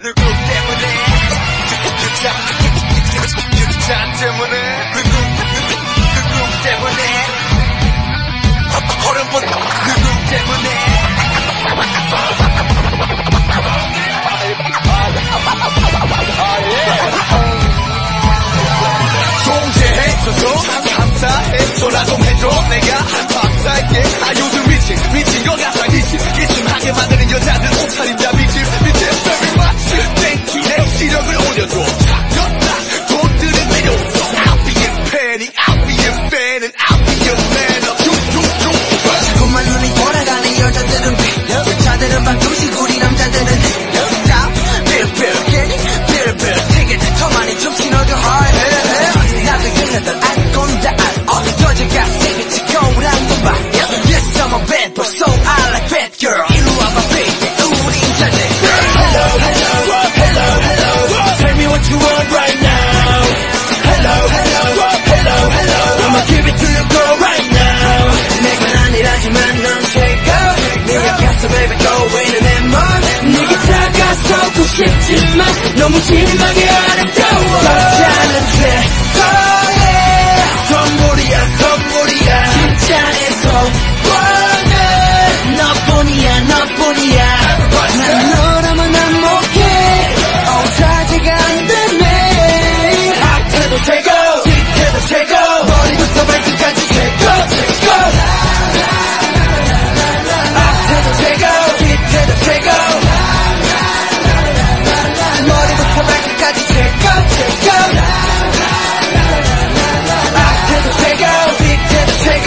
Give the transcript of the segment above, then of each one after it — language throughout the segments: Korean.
누구 때문에 여자 때문에 누구 때문에 얼음분 누구 때문에 존재해줘서 감사해줘라 좀 해줘 내가 박사할게 요즘 미친 거 같아 기침하게 만드는 여자들 옷차림 다 미친 very much 땡기네 시력을 올려줘 작전다 돈들은 필요 없어 I'll be your penny I'll be your fan and I'll be your man 자꾸만 눈이 돌아가는 여자들은 여자들은 방금씩 우리 남자들은 빌빌 되게 더 많이 좀 신어줘 나도 얘네들 알 건데 여자가 세게 치고란 건 봐 Yes I'm a bad boy so I like bad girl 이리 와봐 baby 우리 인자들 Hello hello hello hello Tell me what you want right now Hello hello hello hello I'ma give it to you girl right now 내건 아니라지만 넌 최고 네 옆에서 baby go in and more 네게 다가서고 싶지만 너무 심하게 아름다워 여자는 최고의 선물이야 진짜에서 원해 너뿐이야 난 너라면 안 먹해 사지가 안 되네 앞에도 최고 뒤에도 최고 머리부터 발끝까지 최고 앞에도 최고 뒤에도 최고 머리부터 발끝까지 최고 앞에도 최고 뒤에도 최고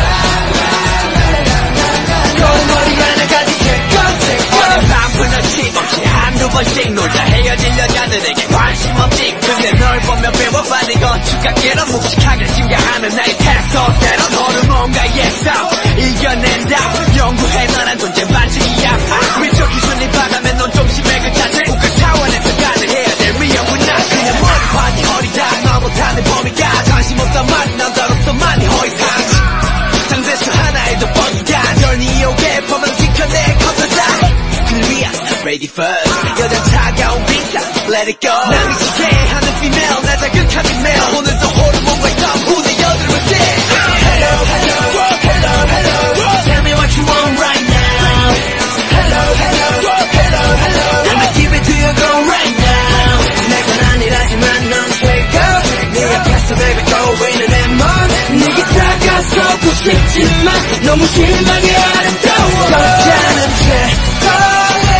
머리 하나까지 최고 밤을 치고 한두 번씩 놀자 헤어질 여자들에게 관심 없지 근데 널 보면 배워 빨리 건축학계로 묵직하게 증가하는 나의 테스토스테론 호르몬과의 싸움 이겨낸다 연구해 너란 존재 반칙이야 위쪽 기준이 바다면 넌 좀 심해 그 자체 우크 차원에서 가능해야 될 위험은 나 그냥 머리판이 어리다 너 못하는 범위가 관심 없단 말이 남자로서 많이 허위상 상대수 하나에도 뻔히가 널 이용해 범을 지켜내 커서자 Ready first 여자 차가운 비상 Let it go 날 미치게 하는 female 나 자극한 female 오늘도 호르몬과 싸움 우리 여드름을 떼 Hello hello hello hello Tell me what you want right now Hello hello hello hello I'ma give it to you girl right now 내건 아니라지만 넌 최고 네 옆에서 baby go in and more 네게 다가서고 싶지만 너무 심하게 아름다워 여자는 최고의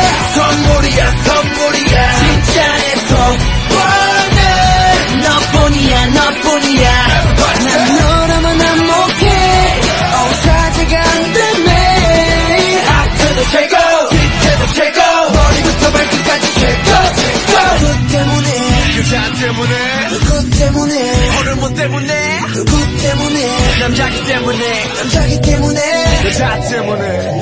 선물이야 진짜에서 원해 너뿐이야 난 너라면 안 먹해 사지가 안 되네 앞에도 최고 뒤에도 최고 머리부터 발끝까지 최고 누구 때문에 여자 때문에 누구 때문에 호르몬 때문에 누구 때문에 남자기 때문에 여자 때문에